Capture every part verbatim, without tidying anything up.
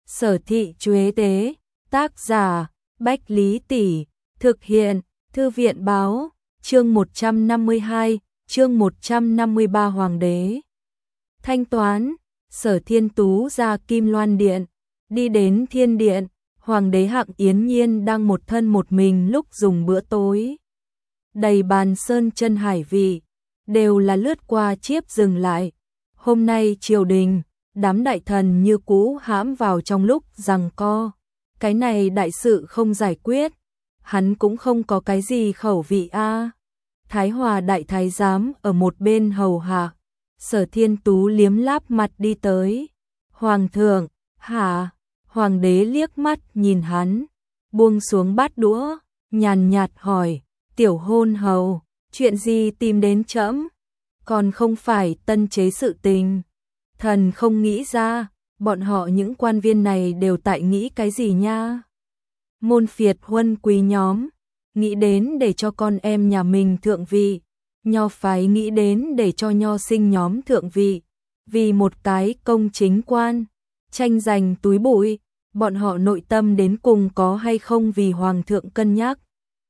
Sở Thị Chuế Tế, tác giả, Bách Lý Tỷ, thực hiện, Thư viện Báo, chương một trăm năm mươi hai, chương một trăm năm mươi ba Hoàng đế. Thanh toán, Sở Thiên Tú ra Kim Loan Điện, đi đến Thiên Điện, Hoàng đế Hạng Yến Nhiên đang một thân một mình lúc dùng bữa tối. Đầy bàn sơn chân hải vị, đều là lướt qua chiếp dừng lại. Hôm nay triều đình, đám đại thần như cũ hãm vào trong lúc giằng co. Cái này đại sự không giải quyết, hắn cũng không có cái gì khẩu vị a. Thái Hòa đại thái giám ở một bên hầu hạ. Sở Thiên Tú liếm láp mặt đi tới. Hoàng thượng, hả? Hoàng đế liếc mắt nhìn hắn, buông xuống bát đũa, nhàn nhạt hỏi, tiểu hôn hầu, chuyện gì tìm đến trẫm? Còn không phải tân chế sự tình. Thần không nghĩ ra, bọn họ những quan viên này đều tại nghĩ cái gì nha? Môn phiệt huân quý nhóm, nghĩ đến để cho con em nhà mình thượng vị. Nho phái nghĩ đến để cho nho sinh nhóm thượng vị. Vì một cái công chính quan, tranh giành túi bụi, bọn họ nội tâm đến cùng có hay không vì hoàng thượng cân nhắc?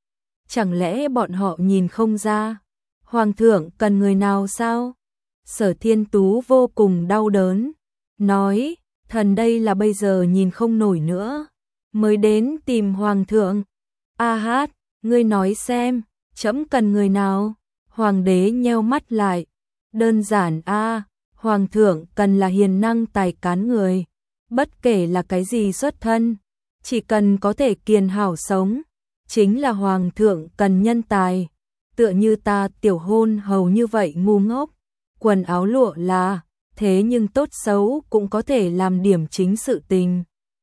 Chẳng lẽ bọn họ nhìn không ra? Hoàng thượng cần người nào sao? Sở Thiên Tú vô cùng đau đớn, nói, thần đây là bây giờ nhìn không nổi nữa, mới đến tìm hoàng thượng. A hát, ngươi nói xem, trẫm cần người nào? Hoàng đế nheo mắt lại, đơn giản a, hoàng thượng cần là hiền năng tài cán người, bất kể là cái gì xuất thân, chỉ cần có thể kiền hảo sống, chính là hoàng thượng cần nhân tài. Tựa như ta tiểu hôn hầu như vậy ngu ngốc, quần áo lụa là, thế nhưng tốt xấu cũng có thể làm điểm chính sự tình.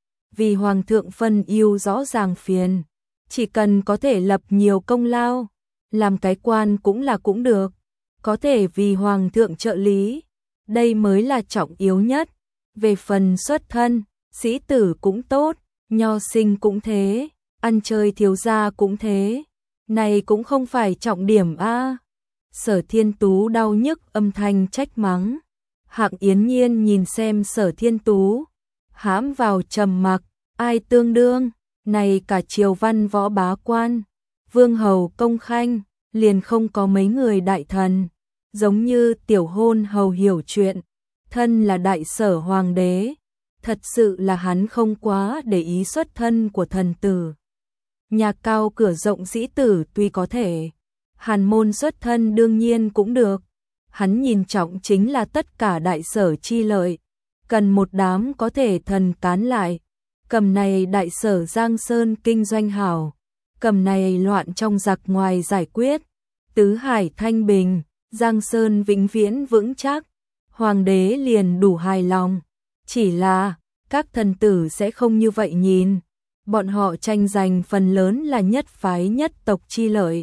Vì hoàng thượng phân ưu rõ ràng phiền, chỉ cần có thể lập nhiều công lao, làm cái quan cũng là cũng được, có thể vì hoàng thượng trợ lý, đây mới là trọng yếu nhất. Về phần xuất thân, sĩ tử cũng tốt, nho sinh cũng thế, ăn chơi thiếu gia cũng thế. Này cũng không phải trọng điểm a. Sở Thiên Tú đau nhức âm thanh trách mắng. Hạng Yến Nhiên nhìn xem Sở Thiên Tú, hãm vào trầm mặc, ai tương đương, này cả triều văn võ bá quan, vương hầu công khanh, liền không có mấy người đại thần, giống như tiểu hôn hầu hiểu chuyện, thân là đại sở hoàng đế, thật sự là hắn không quá để ý xuất thân của thần tử. Nhà cao cửa rộng sĩ tử tuy có thể, hàn môn xuất thân đương nhiên cũng được, hắn nhìn trọng chính là tất cả đại sở chi lợi, cần một đám có thể thần cán lại, cầm này đại sở Giang Sơn kinh doanh hảo, cầm này loạn trong giặc ngoài giải quyết, tứ hải thanh bình, Giang Sơn vĩnh viễn vững chắc, hoàng đế liền đủ hài lòng, chỉ là các thần tử sẽ không như vậy nhìn. Bọn họ tranh giành phần lớn là nhất phái nhất tộc chi lợi.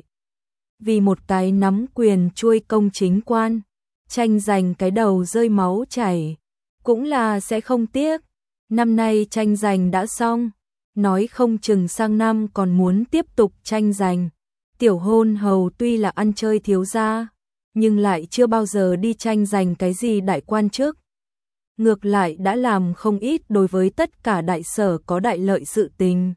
Vì một cái nắm quyền chuôi công chính quan, tranh giành cái đầu rơi máu chảy, cũng là sẽ không tiếc. Năm nay tranh giành đã xong, nói không chừng sang năm còn muốn tiếp tục tranh giành. Tiểu hôn hầu tuy là ăn chơi thiếu gia, nhưng lại chưa bao giờ đi tranh giành cái gì đại quan chức. Ngược lại đã làm không ít đối với tất cả đại sở có đại lợi sự tình.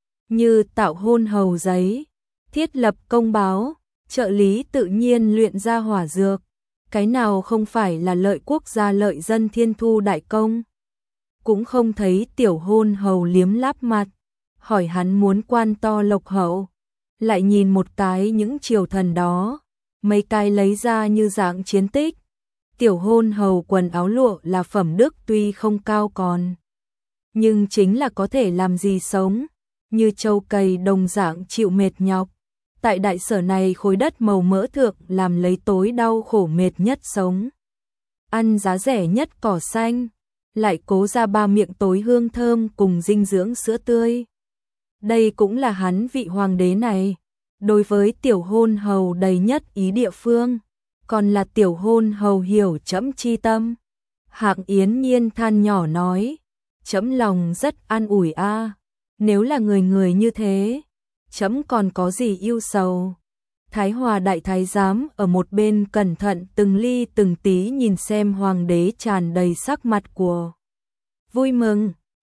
Như tạo hôn hầu giấy, thiết lập công báo, trợ lý tự nhiên luyện ra hỏa dược. Cái nào không phải là lợi quốc gia lợi dân thiên thu đại công. Cũng không thấy tiểu hôn hầu liếm láp mặt, hỏi hắn muốn quan to lộc hậu. Lại nhìn một cái những triều thần đó, mấy cái lấy ra như dạng chiến tích. Tiểu hôn hầu quần áo lụa là phẩm đức tuy không cao còn, nhưng chính là có thể làm gì sống, như châu cày đồng dạng chịu mệt nhọc. Tại đại sở này khối đất màu mỡ thượng làm lấy tối đau khổ mệt nhất sống. Ăn giá rẻ nhất cỏ xanh, lại cố ra ba miệng tối hương thơm cùng dinh dưỡng sữa tươi. Đây cũng là hắn vị hoàng đế này, đối với tiểu hôn hầu đầy nhất ý địa phương. Còn là tiểu hôn hầu hiểu trẫm chi tâm. Hạng Yến Nhiên than nhỏ nói, trẫm lòng rất an ủi a, nếu là người người như thế, trẫm còn có gì ưu sầu. Thái Hòa đại thái giám ở một bên cẩn thận từng ly từng tí nhìn xem hoàng đế tràn đầy sắc mặt của vui mừng,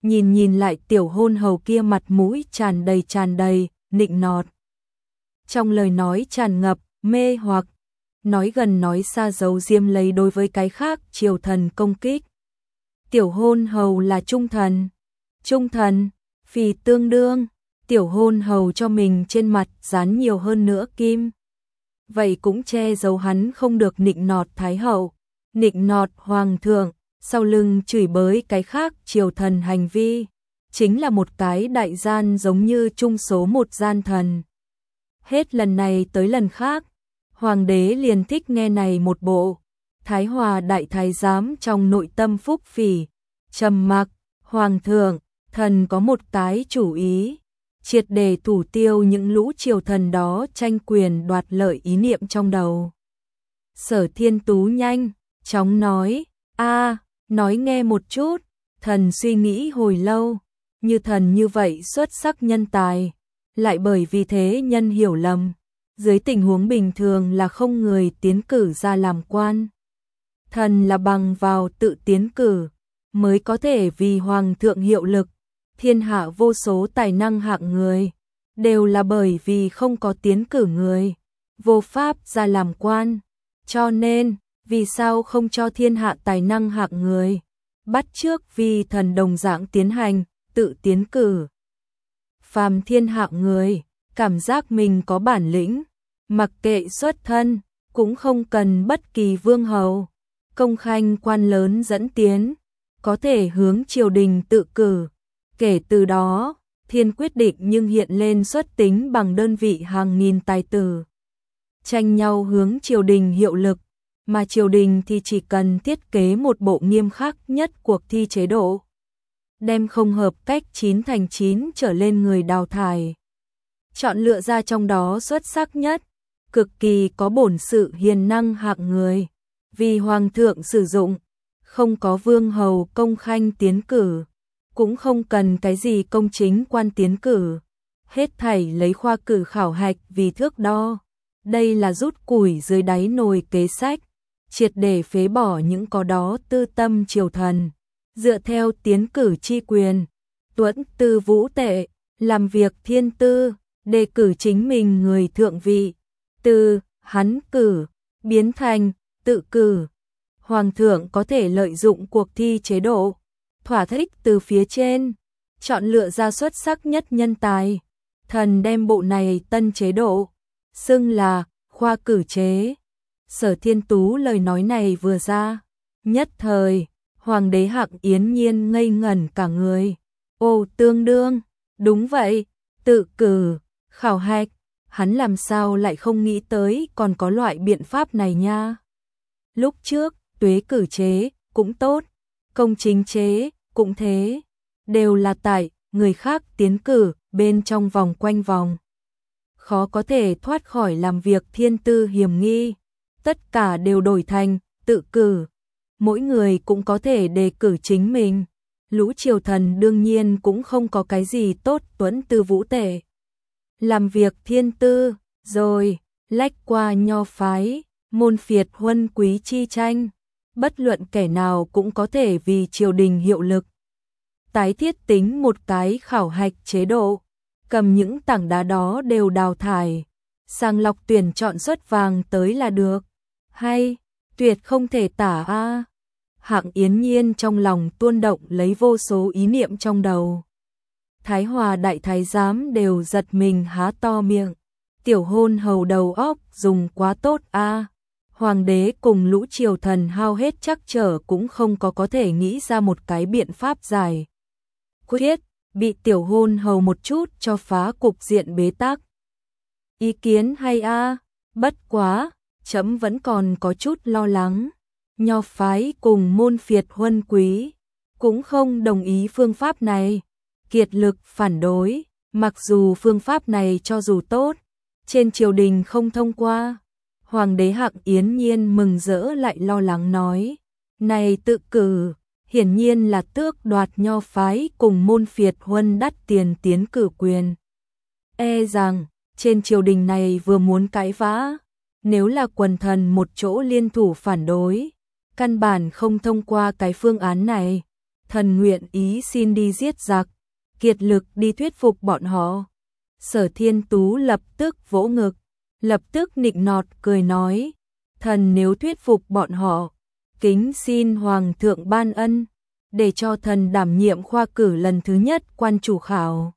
nhìn nhìn lại tiểu hôn hầu kia mặt mũi tràn đầy tràn đầy, nịnh nọt. Trong lời nói tràn ngập, mê hoặc, nói gần nói xa giấu diêm lấy đối với cái khác triều thần công kích. Tiểu hôn hầu là trung thần, trung thần, phì tương đương, tiểu hôn hầu cho mình trên mặt dán nhiều hơn nữa kim. Vậy cũng che giấu hắn không được nịnh nọt thái hậu, nịnh nọt hoàng thượng, sau lưng chửi bới cái khác triều thần hành vi, chính là một cái đại gian giống như trung số một gian thần. Hết lần này tới lần khác, hoàng đế liền thích nghe này một bộ. Thái Hòa đại thái giám trong nội tâm phúc phỉ, trầm mặc, hoàng thượng, thần có một cái chủ ý, triệt để thủ tiêu những lũ triều thần đó tranh quyền đoạt lợi ý niệm trong đầu. Sở Thiên Tú nhanh, chóng nói, a, nói nghe một chút, thần suy nghĩ hồi lâu, như thần như vậy xuất sắc nhân tài, lại bởi vì thế nhân hiểu lầm, dưới tình huống bình thường là không người tiến cử ra làm quan. Thần là bằng vào tự tiến cử, mới có thể vì hoàng thượng hiệu lực, thiên hạ vô số tài năng hạng người, đều là bởi vì không có tiến cử người, vô pháp ra làm quan, cho nên, vì sao không cho thiên hạ tài năng hạng người, bắt chước vì thần đồng dạng tiến hành, tự tiến cử. Phàm thiên hạ người, cảm giác mình có bản lĩnh, mặc kệ xuất thân, cũng không cần bất kỳ vương hầu, công khanh quan lớn dẫn tiến, có thể hướng triều đình tự cử. Kể từ đó, thiên quyết định nhưng hiện lên xuất tính bằng đơn vị hàng nghìn tài tử. Tranh nhau hướng triều đình hiệu lực, mà triều đình thì chỉ cần thiết kế một bộ nghiêm khắc nhất cuộc thi chế độ. Đem không hợp cách chín thành chín trở lên người đào thải. Chọn lựa ra trong đó xuất sắc nhất, cực kỳ có bổn sự hiền năng hạng người. Vì hoàng thượng sử dụng, không có vương hầu công khanh tiến cử, cũng không cần cái gì công chính quan tiến cử. Hết thảy lấy khoa cử khảo hạch vì thước đo. Đây là rút củi dưới đáy nồi kế sách, triệt để phế bỏ những có đó tư tâm triều thần. Dựa theo tiến cử chi quyền, tuẫn tư vũ tệ, làm việc thiên tư, đề cử chính mình người thượng vị, từ hắn cử, biến thành tự cử. Hoàng thượng có thể lợi dụng cuộc thi chế độ, thỏa thích từ phía trên, chọn lựa ra xuất sắc nhất nhân tài. Thần đem bộ này tân chế độ, xưng là khoa cử chế. Sở Thiên Tú lời nói này vừa ra, nhất thời, hoàng đế Hạng Yến Nhiên ngây ngẩn cả người. Ô tương đương, đúng vậy, tự cử, khảo hạch, hắn làm sao lại không nghĩ tới còn có loại biện pháp này nha. Lúc trước, tuế cử chế, cũng tốt, công chính chế, cũng thế, đều là tại người khác tiến cử bên trong vòng quanh vòng. Khó có thể thoát khỏi làm việc thiên tư hiểm nghi, tất cả đều đổi thành tự cử. Mỗi người cũng có thể đề cử chính mình, lũ triều thần đương nhiên cũng không có cái gì tốt tuẫn tư vũ tệ. Làm việc thiên tư, rồi, lách qua nho phái, môn phiệt huân quý chi tranh, bất luận kẻ nào cũng có thể vì triều đình hiệu lực. Tái thiết tính một cái khảo hạch chế độ, cầm những tảng đá đó đều đào thải, sàng lọc tuyển chọn xuất vàng tới là được. Hay, tuyệt không thể tả a. Hạng Yến Nhiên trong lòng tuôn động lấy vô số ý niệm trong đầu. Thái Hòa đại thái giám đều giật mình há to miệng. Tiểu hôn hầu đầu óc dùng quá tốt a. Hoàng đế cùng lũ triều thần hao hết chắc trở cũng không có có thể nghĩ ra một cái biện pháp giải quyết, bị tiểu hôn hầu một chút cho phá cục diện bế tắc. Ý kiến hay a, bất quá, trẫm vẫn còn có chút lo lắng. Nho phái cùng môn phiệt huân quý cũng không đồng ý phương pháp này, kiệt lực phản đối, mặc dù phương pháp này cho dù tốt, trên triều đình không thông qua. Hoàng đế Hạng Yến Nhiên mừng rỡ lại lo lắng nói, này tự cử, hiển nhiên là tước đoạt nho phái cùng môn phiệt huân đắt tiền tiến cử quyền. E rằng, trên triều đình này vừa muốn cãi vã, nếu là quần thần một chỗ liên thủ phản đối, căn bản không thông qua cái phương án này. thần nguyện ý xin đi giết giặc, kiệt lực đi thuyết phục bọn họ. Sở Thiên Tú lập tức vỗ ngực, lập tức nịnh nọt cười nói, thần nếu thuyết phục bọn họ, kính xin Hoàng thượng ban ân, để cho thần đảm nhiệm khoa cử lần thứ nhất quan chủ khảo.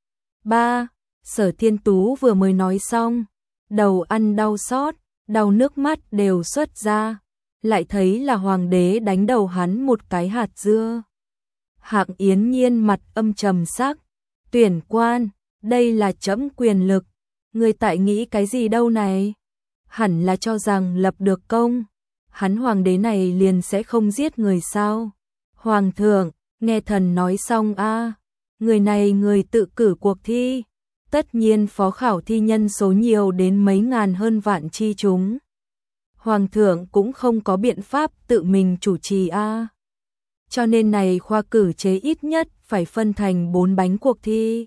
Ba, Sở Thiên Tú vừa mới nói xong, đầu ăn đau xót, đau nước mắt đều xuất ra, lại thấy là hoàng đế đánh đầu hắn một cái hạt dưa. Hạng Yến Nhiên mặt âm trầm sắc, tuyển quan, đây là trẫm quyền lực, người tại nghĩ cái gì đâu này? Hẳn là cho rằng lập được công, hắn hoàng đế này liền sẽ không giết người sao? Hoàng thượng, nghe thần nói xong a, người này người tự cử cuộc thi, tất nhiên phó khảo thi nhân số nhiều đến mấy ngàn hơn vạn chi chúng. Hoàng thượng cũng không có biện pháp tự mình chủ trì a. Cho nên này khoa cử chế ít nhất phải phân thành bốn bánh cuộc thi.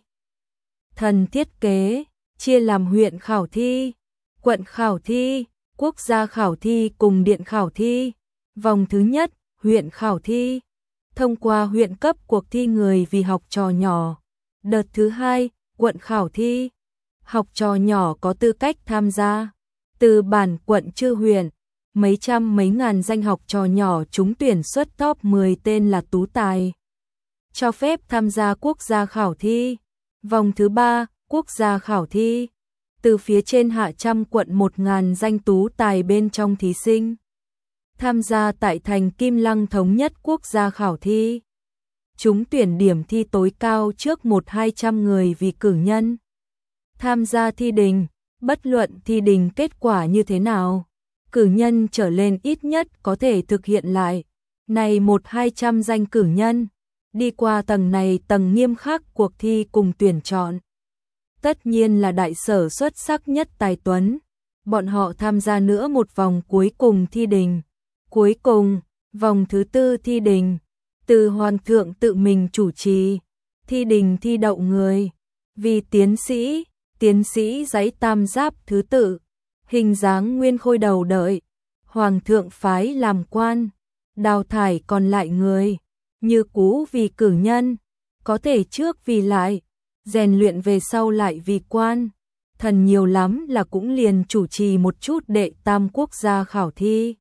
Thần thiết kế, chia làm huyện khảo thi, quận khảo thi, quốc gia khảo thi cùng điện khảo thi. Vòng thứ nhất, huyện khảo thi. Thông qua huyện cấp cuộc thi người vì học trò nhỏ. Đợt thứ hai, quận khảo thi. Học trò nhỏ có tư cách tham gia. Từ bản quận chư huyện, mấy trăm mấy ngàn danh học trò nhỏ trúng tuyển xuất top mười tên là tú tài. Cho phép tham gia quốc gia khảo thi. Vòng thứ ba, quốc gia khảo thi. Từ phía trên hạ trăm quận một ngàn danh tú tài bên trong thí sinh. Tham gia tại thành Kim Lăng thống nhất quốc gia khảo thi. Chúng tuyển điểm thi tối cao trước một hai trăm người vì cử nhân. Tham gia thi đình, bất luận thi đình kết quả như thế nào, cử nhân trở lên ít nhất có thể thực hiện lại. Này một hai trăm danh cử nhân, đi qua tầng này tầng nghiêm khắc cuộc thi cùng tuyển chọn. Tất nhiên là đại sở xuất sắc nhất tài tuấn. Bọn họ tham gia nữa một vòng cuối cùng thi đình. Cuối cùng, vòng thứ tư thi đình, từ hoàng thượng tự mình chủ trì, thi đình thi đậu người, vì tiến sĩ, tiến sĩ giấy tam giáp thứ tự, hình dáng nguyên khôi đầu đợi, hoàng thượng phái làm quan, đào thải còn lại người, như cũ vì cử nhân, có thể trước vì lại, rèn luyện về sau lại vì quan, thần nhiều lắm là cũng liền chủ trì một chút đệ tam quốc gia khảo thi.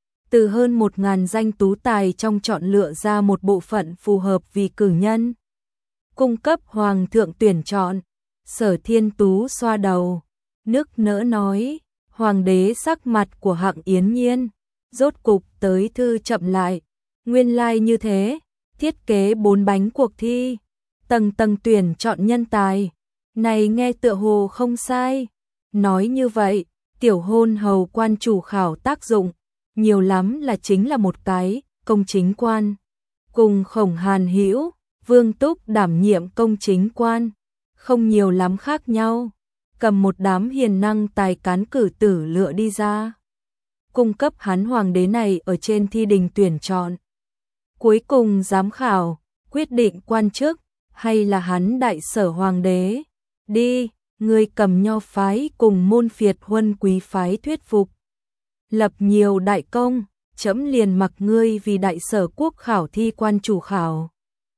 Từ hơn một ngàn danh tú tài trong chọn lựa ra một bộ phận phù hợp vì cử nhân. Cung cấp hoàng thượng tuyển chọn, Sở Thiên Tú xoa đầu, nức nỡ nói, hoàng đế sắc mặt của Hạng Yến Nhiên, rốt cục tới thư chậm lại, nguyên lai like như thế, thiết kế bốn bánh cuộc thi, tầng tầng tuyển chọn nhân tài, này nghe tựa hồ không sai, nói như vậy, tiểu hôn hầu quan chủ khảo tác dụng, nhiều lắm là chính là một cái công chính quan, cùng Khổng Hàn Hữu, Vương Túc đảm nhiệm công chính quan, không nhiều lắm khác nhau, cầm một đám hiền năng tài cán cử tử lựa đi ra, cung cấp hắn hoàng đế này ở trên thi đình tuyển chọn. Cuối cùng giám khảo, quyết định quan chức, hay là hắn đại sở hoàng đế, đi, người cầm nho phái cùng môn phiệt huân quý phái thuyết phục. Lập nhiều đại công, trẫm liền mặc ngươi vì đại sở quốc khảo thi quan chủ khảo.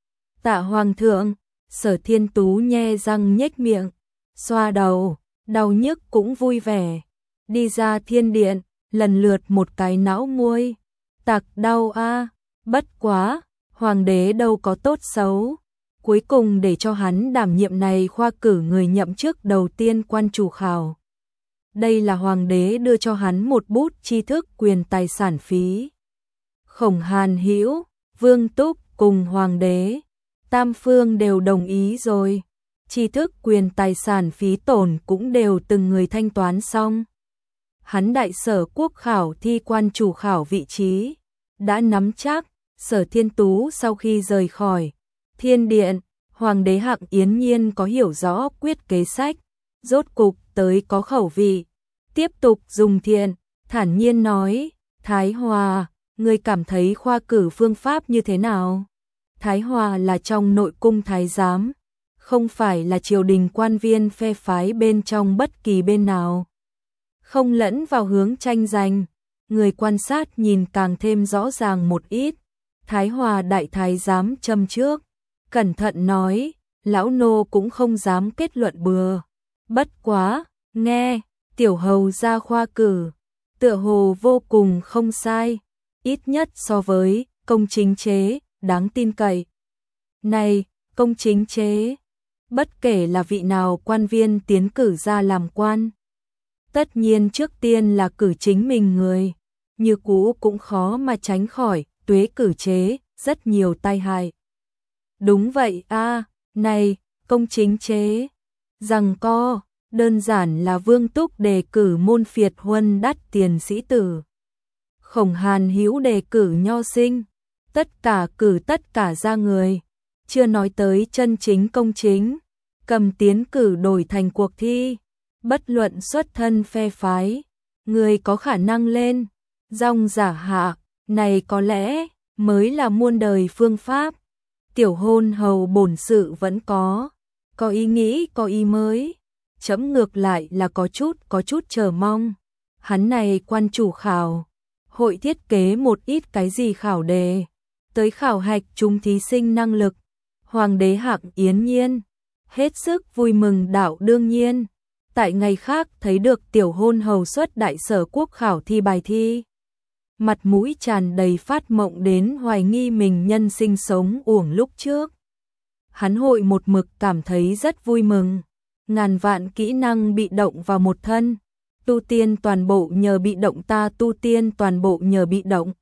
Tạ hoàng thượng, Sở Thiên Tú nhe răng nhếch miệng, xoa đầu, đau nhức cũng vui vẻ, đi ra thiên điện, lần lượt một cái não muôi, tặc đau a, bất quá, hoàng đế đâu có tốt xấu, cuối cùng để cho hắn đảm nhiệm này khoa cử người nhậm chức đầu tiên quan chủ khảo. Đây là hoàng đế đưa cho hắn một bút tri thức quyền tài sản phí. Khổng Hàn Hữu, Vương Túc cùng hoàng đế, tam phương đều đồng ý rồi. Tri thức quyền tài sản phí tổn cũng đều từng người thanh toán xong. Hắn đại sở quốc khảo thi quan chủ khảo vị trí, đã nắm chắc. Sở Thiên Tú sau khi rời khỏi thiên điện, hoàng đế Hạng Yến Nhiên có hiểu rõ quyết kế sách, rốt cục tới có khẩu vị, tiếp tục dùng thiện, thản nhiên nói, Thái Hòa, ngươi cảm thấy khoa cử phương pháp như thế nào? Thái Hòa là trong nội cung thái giám, không phải là triều đình quan viên phe phái bên trong bất kỳ bên nào. Không lẫn vào hướng tranh giành, người quan sát nhìn càng thêm rõ ràng một ít. Thái Hòa đại thái giám châm trước, cẩn thận nói, lão nô cũng không dám kết luận bừa. Bất quá, nghe, tiểu hầu ra khoa cử, tựa hồ vô cùng không sai, ít nhất so với công chính chế, đáng tin cậy. Này, công chính chế, bất kể là vị nào quan viên tiến cử ra làm quan, tất nhiên trước tiên là cử chính mình người, như cũ cũng khó mà tránh khỏi tuế cử chế, rất nhiều tai hại. Đúng vậy a, này, công chính chế, rằng co, đơn giản là Vương Túc đề cử môn phiệt huân đắt tiền sĩ tử. Khổng Hàn Hữu đề cử nho sinh, tất cả cử tất cả ra người, chưa nói tới chân chính công chính, cầm tiến cử đổi thành cuộc thi, bất luận xuất thân phe phái, người có khả năng lên, dòng giả hạ, này có lẽ mới là muôn đời phương pháp. Tiểu hôn hầu bổn sự vẫn có, có ý nghĩ có ý mới, chấm ngược lại là có chút có chút chờ mong. Hắn này quan chủ khảo, hội thiết kế một ít cái gì khảo đề, tới khảo hạch chúng thí sinh năng lực. Hoàng đế hạng yến nhiên, hết sức vui mừng đạo đương nhiên. Tại ngày khác thấy được tiểu hôn hầu xuất đại sở quốc khảo thi bài thi, mặt mũi tràn đầy phát mộng đến hoài nghi mình nhân sinh sống uổng lúc trước. Hắn hội một mực cảm thấy rất vui mừng, ngàn vạn kỹ năng bị động vào một thân, tu tiên toàn bộ nhờ bị động ta tu tiên toàn bộ nhờ bị động.